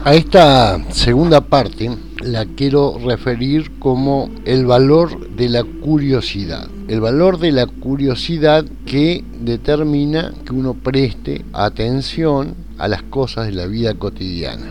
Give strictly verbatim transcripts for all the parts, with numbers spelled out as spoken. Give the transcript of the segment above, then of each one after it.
A esta segunda parte la quiero referir como el valor de la curiosidad. El valor de la curiosidad que determina que uno preste atención a las cosas de la vida cotidiana.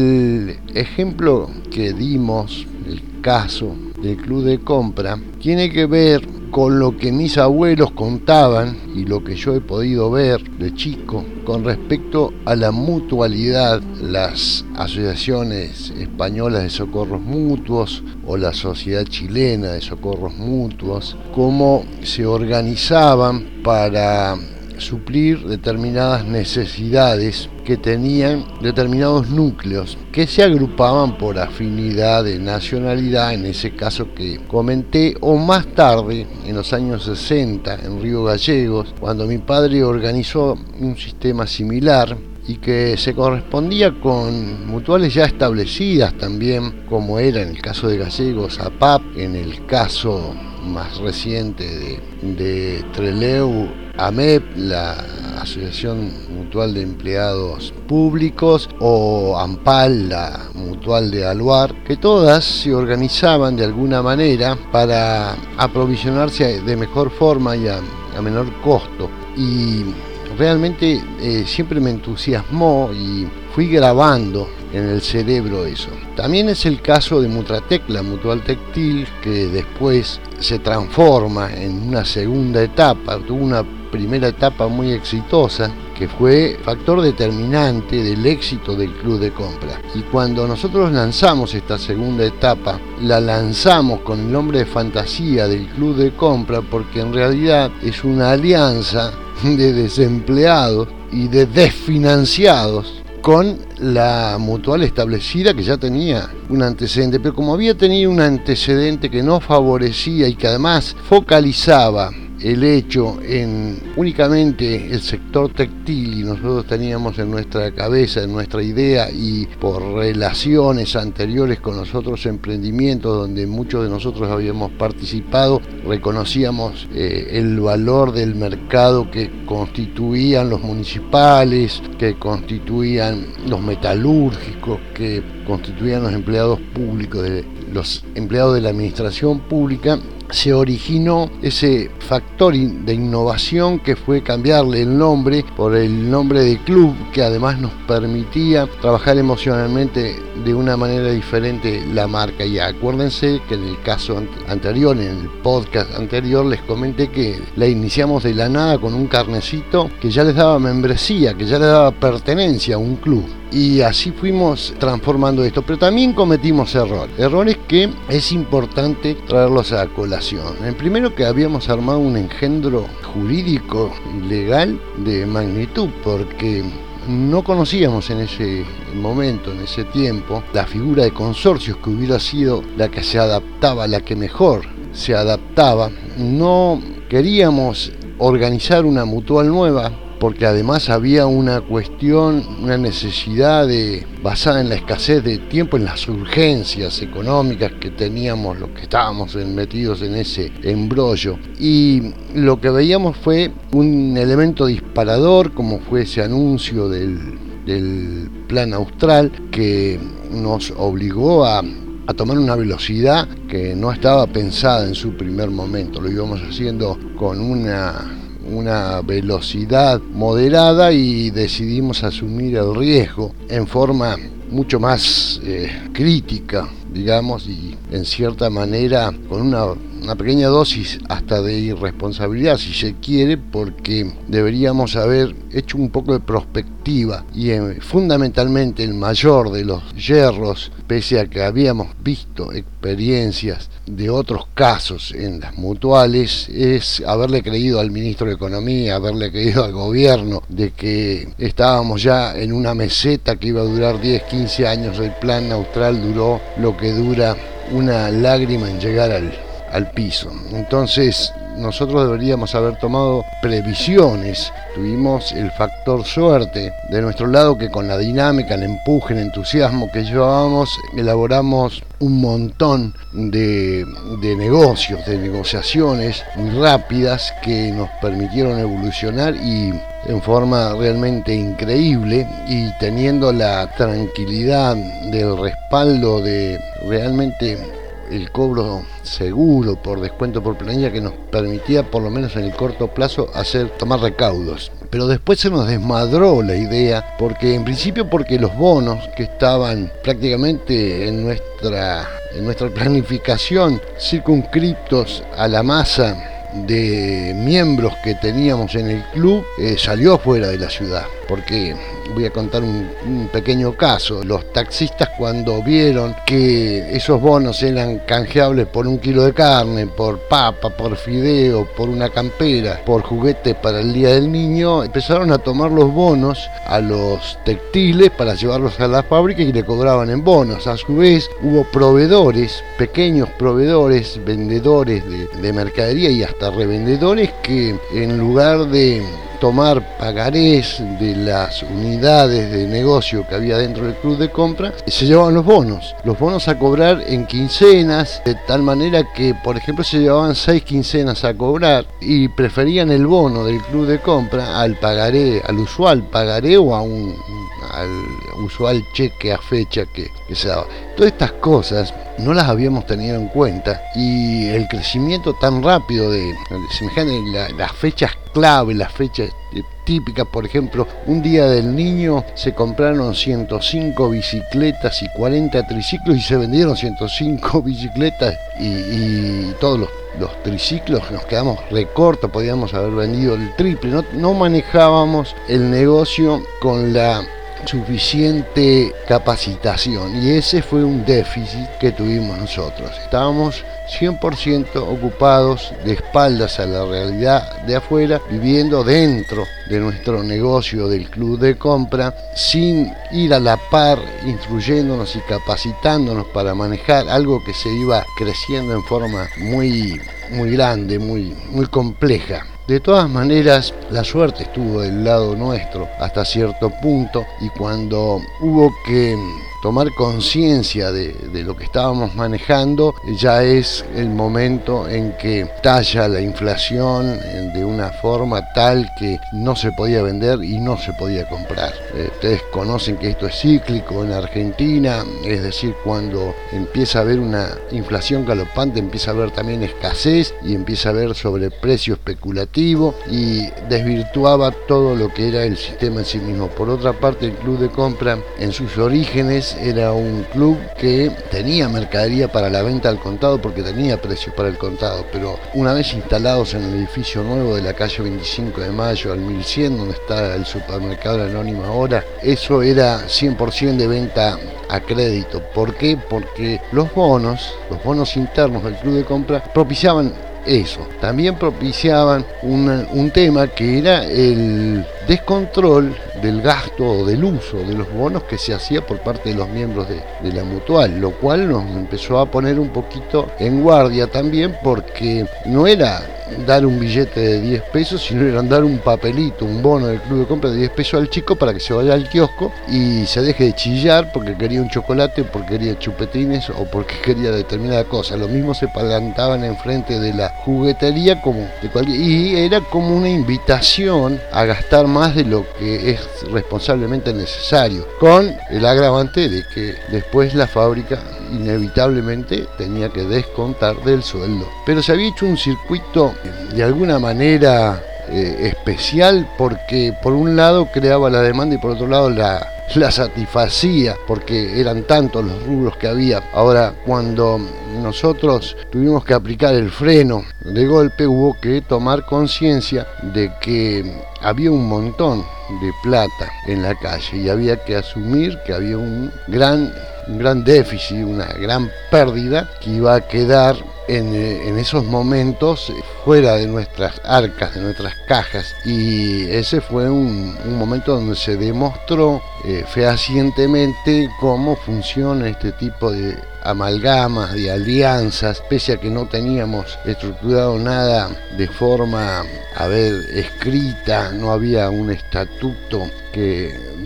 El ejemplo que dimos, el caso del club de compra, tiene que ver con lo que mis abuelos contaban y lo que yo he podido ver de chico con respecto a la mutualidad, las asociaciones españolas de socorros mutuos o la sociedad chilena de socorros mutuos, cómo se organizaban para suplir determinadas necesidades que tenían determinados núcleos que se agrupaban por afinidad de nacionalidad, en ese caso que comenté, o más tarde, en los años sesenta, en Río Gallegos, cuando mi padre organizó un sistema similar y que se correspondía con mutuales ya establecidas también, como era en el caso de Gallegos, A P A P, en el caso más reciente de, de Trelew, A M E P, la Asociación Mutual de Empleados Públicos, o AMPAL, la Mutual de Aluar, que todas se organizaban de alguna manera para aprovisionarse de mejor forma y a, a menor costo. Y realmente eh, siempre me entusiasmó y fui grabando en el cerebro eso. También es el caso de Mutratec, la Mutual Textil, que después se transforma en una segunda etapa. Tuvo una primera etapa muy exitosa que fue factor determinante del éxito del club de compra. Y cuando nosotros lanzamos esta segunda etapa, la lanzamos con el nombre de fantasía del club de compra, porque en realidad es una alianza de desempleados y de desfinanciados con la mutual establecida, que ya tenía un antecedente, pero como había tenido un antecedente que no favorecía y que además focalizaba el hecho en únicamente el sector textil, y nosotros teníamos en nuestra cabeza, en nuestra idea, y por relaciones anteriores con los otros emprendimientos donde muchos de nosotros habíamos participado, reconocíamos eh, el valor del mercado que constituían los municipales, que constituían los metalúrgicos, que constituían los empleados públicos, de, los empleados de la administración pública. Se originó ese factor de innovación que fue cambiarle el nombre por el nombre de club, que además nos permitía trabajar emocionalmente de una manera diferente la marca. Y acuérdense que en el caso anterior, en el podcast anterior, les comenté que la iniciamos de la nada con un carnecito que ya les daba membresía, que ya les daba pertenencia a un club. Y así fuimos transformando esto, pero también cometimos errores, errores que es importante traerlos a colación. El primero, que habíamos armado un engendro jurídico legal de magnitud, porque no conocíamos en ese momento, en ese tiempo, la figura de consorcios, que hubiera sido la que se adaptaba, la que mejor se adaptaba. No queríamos organizar una mutual nueva, porque además había una cuestión, una necesidad de, basada en la escasez de tiempo, en las urgencias económicas que teníamos los que estábamos metidos en ese embrollo. Y lo que veíamos fue un elemento disparador, como fue ese anuncio del, del Plan Austral, que nos obligó a a tomar una velocidad que no estaba pensada en su primer momento. Lo íbamos haciendo con una una velocidad moderada y decidimos asumir el riesgo en forma mucho más eh, crítica, digamos, y en cierta manera con una, una pequeña dosis hasta de irresponsabilidad, si se quiere, porque deberíamos haber hecho un poco de prospectiva y eh, fundamentalmente el mayor de los yerros, pese a que habíamos visto experiencias de otros casos en las mutuales, es haberle creído al ministro de Economía, haberle creído al gobierno de que estábamos ya en una meseta que iba a durar diez, quince años. El Plan Austral duró lo que dura una lágrima en llegar al, al piso. Entonces nosotros deberíamos haber tomado previsiones. Tuvimos el factor suerte de nuestro lado, que con la dinámica, el empuje, el entusiasmo que llevábamos, elaboramos un montón de, de negocios, de negociaciones muy rápidas que nos permitieron evolucionar y en forma realmente increíble, y teniendo la tranquilidad del respaldo de realmente el cobro seguro por descuento por planilla, que nos permitía por lo menos en el corto plazo hacer tomar recaudos. Pero después se nos desmadró la idea, porque en principio porque los bonos que estaban prácticamente en nuestra en nuestra planificación circunscriptos a la masa de miembros que teníamos en el club, eh, salió fuera de la ciudad. Porque voy a contar un, un pequeño caso. Los taxistas, cuando vieron que esos bonos eran canjeables por un kilo de carne, por papa, por fideo, por una campera, por juguetes para el Día del Niño, empezaron a tomar los bonos a los textiles para llevarlos a la fábrica y le cobraban en bonos. A su vez hubo proveedores, pequeños proveedores, vendedores de, de mercadería y hasta revendedores, que en lugar de tomar pagarés de las unidades de negocio que había dentro del club de compra, se llevaban los bonos, los bonos a cobrar en quincenas, de tal manera que, por ejemplo, se llevaban seis quincenas a cobrar y preferían el bono del club de compra al pagaré, al usual pagaré o a un al usual cheque a fecha que, que se daba. Todas estas cosas no las habíamos tenido en cuenta, y el crecimiento tan rápido de semejante, la, las fechas clave, las fechas típicas, por ejemplo, un día del niño se compraron ciento cinco bicicletas y cuarenta triciclos, y se vendieron ciento cinco bicicletas y, y todos los los triciclos, nos quedamos recortos, podíamos haber vendido el triple, no, no manejábamos el negocio con la suficiente capacitación, y ese fue un déficit que tuvimos nosotros. Estábamos cien por ciento ocupados de espaldas a la realidad de afuera, viviendo dentro de nuestro negocio del club de compra, sin ir a la par, instruyéndonos y capacitándonos para manejar algo que se iba creciendo en forma muy, muy grande, muy, muy compleja. De todas maneras, la suerte estuvo del lado nuestro hasta cierto punto, y cuando hubo que tomar conciencia de, de lo que estábamos manejando, ya es el momento en que talla la inflación de una forma tal que no se podía vender y no se podía comprar. Eh, ustedes conocen que esto es cíclico en Argentina, es decir, cuando empieza a haber una inflación galopante, empieza a haber también escasez y empieza a haber sobreprecio especulativo, y desvirtuaba todo lo que era el sistema en sí mismo. Por otra parte, el club de compra en sus orígenes era un club que tenía mercadería para la venta al contado, porque tenía precios para el contado, pero una vez instalados en el edificio nuevo de la calle veinticinco de mayo al mil cien, donde está el supermercado Anónimo ahora, eso era cien por ciento de venta a crédito. ¿Por qué? Porque los bonos, los bonos internos del club de compra propiciaban eso. También propiciaban una, un tema que era el descontrol del gasto o del uso de los bonos que se hacía por parte de los miembros de, de la mutual, lo cual nos empezó a poner un poquito en guardia también, porque no era dar un billete de diez pesos, sino era dar un papelito, un bono del club de compra de diez pesos al chico para que se vaya al kiosco y se deje de chillar porque quería un chocolate, o porque quería chupetines, o porque quería determinada cosa. Lo mismo se plantaban enfrente de la juguetería como de cualquier, y era como una invitación a gastar más de lo que es responsablemente necesario, con el agravante de que después la fábrica inevitablemente tenía que descontar del sueldo. Pero se había hecho un circuito de alguna manera eh, especial, porque por un lado creaba la demanda y por otro lado la, la satisfacía, porque eran tantos los rubros que había. Ahora, cuando nosotros tuvimos que aplicar el freno de golpe, hubo que tomar conciencia de que había un montón de plata en la calle y había que asumir que había un gran un gran déficit, una gran pérdida que iba a quedar en, en esos momentos fuera de nuestras arcas, de nuestras cajas, y ese fue un, un momento donde se demostró eh, fehacientemente cómo funciona este tipo de amalgamas, de alianzas, pese a que no teníamos estructurado nada de forma, a ver, escrita, no había un estatuto que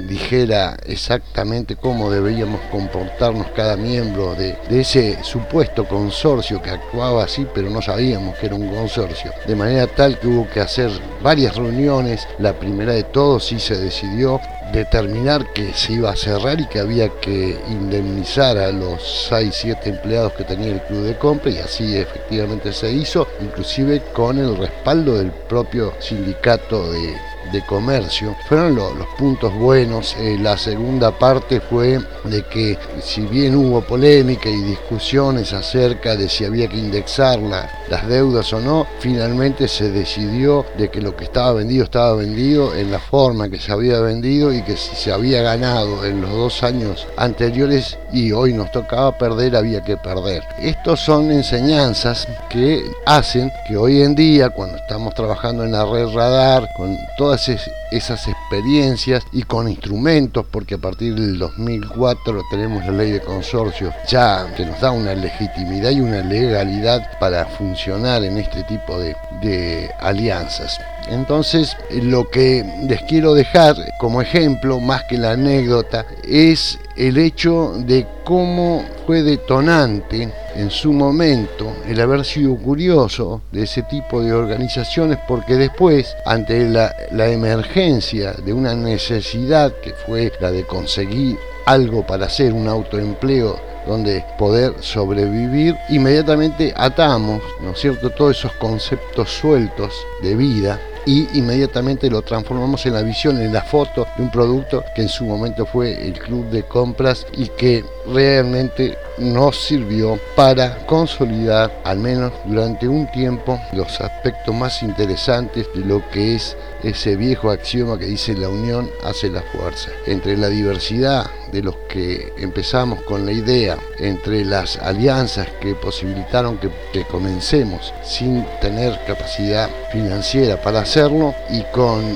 dijera exactamente cómo deberíamos comportarnos cada miembro de, de ese supuesto consorcio que actuaba así, pero no sabíamos que era un consorcio, de manera tal que hubo que hacer varias reuniones. La primera de todos sí se decidió determinar que se iba a cerrar y que había que indemnizar a los seis siete empleados que tenía el club de compra, y así efectivamente se hizo, inclusive con el respaldo del propio sindicato de, de comercio. Fueron lo, los puntos buenos. Eh, la segunda parte fue de que, si bien hubo polémica y discusiones acerca de si había que indexar la, las deudas o no, finalmente se decidió de que lo que estaba vendido estaba vendido en la forma que se había vendido, y que si se había ganado en los dos años anteriores y hoy nos tocaba perder, había que perder. Estos son enseñanzas que hacen que hoy en día, cuando estamos trabajando en la red Radar, con todas esas experiencias y con instrumentos, porque a partir del dos mil cuatro tenemos la ley de consorcio ya que nos da una legitimidad y una legalidad para funcionar en este tipo de, de alianzas. Entonces, lo que les quiero dejar como ejemplo, más que la anécdota, es el hecho de cómo fue detonante en su momento el haber sido curioso de ese tipo de organizaciones, porque después, ante la, la emergencia de una necesidad que fue la de conseguir algo para hacer un autoempleo donde poder sobrevivir, inmediatamente atamos, ¿no es cierto?, todos esos conceptos sueltos de vida, y inmediatamente lo transformamos en la visión, en la foto de un producto que en su momento fue el club de compras, y que realmente nos sirvió para consolidar, al menos durante un tiempo, los aspectos más interesantes de lo que es ese viejo axioma que dice: la unión hace la fuerza. Entre la diversidad de los que empezamos con la idea, entre las alianzas que posibilitaron que, que comencemos sin tener capacidad financiera para hacerlo, y con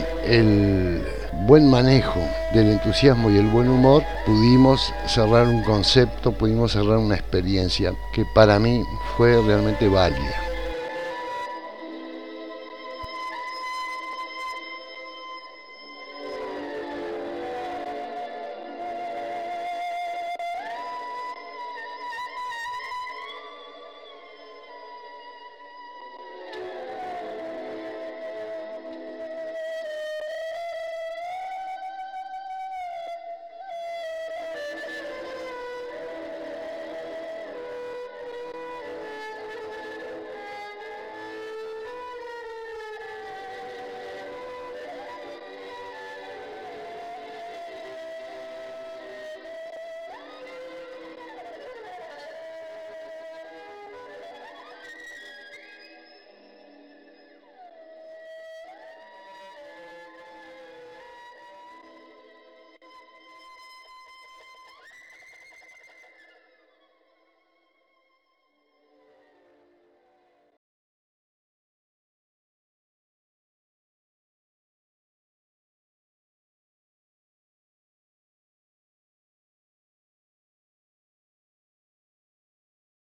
el buen manejo del entusiasmo y el buen humor, pudimos cerrar un concepto, pudimos cerrar una experiencia que para mí fue realmente válida.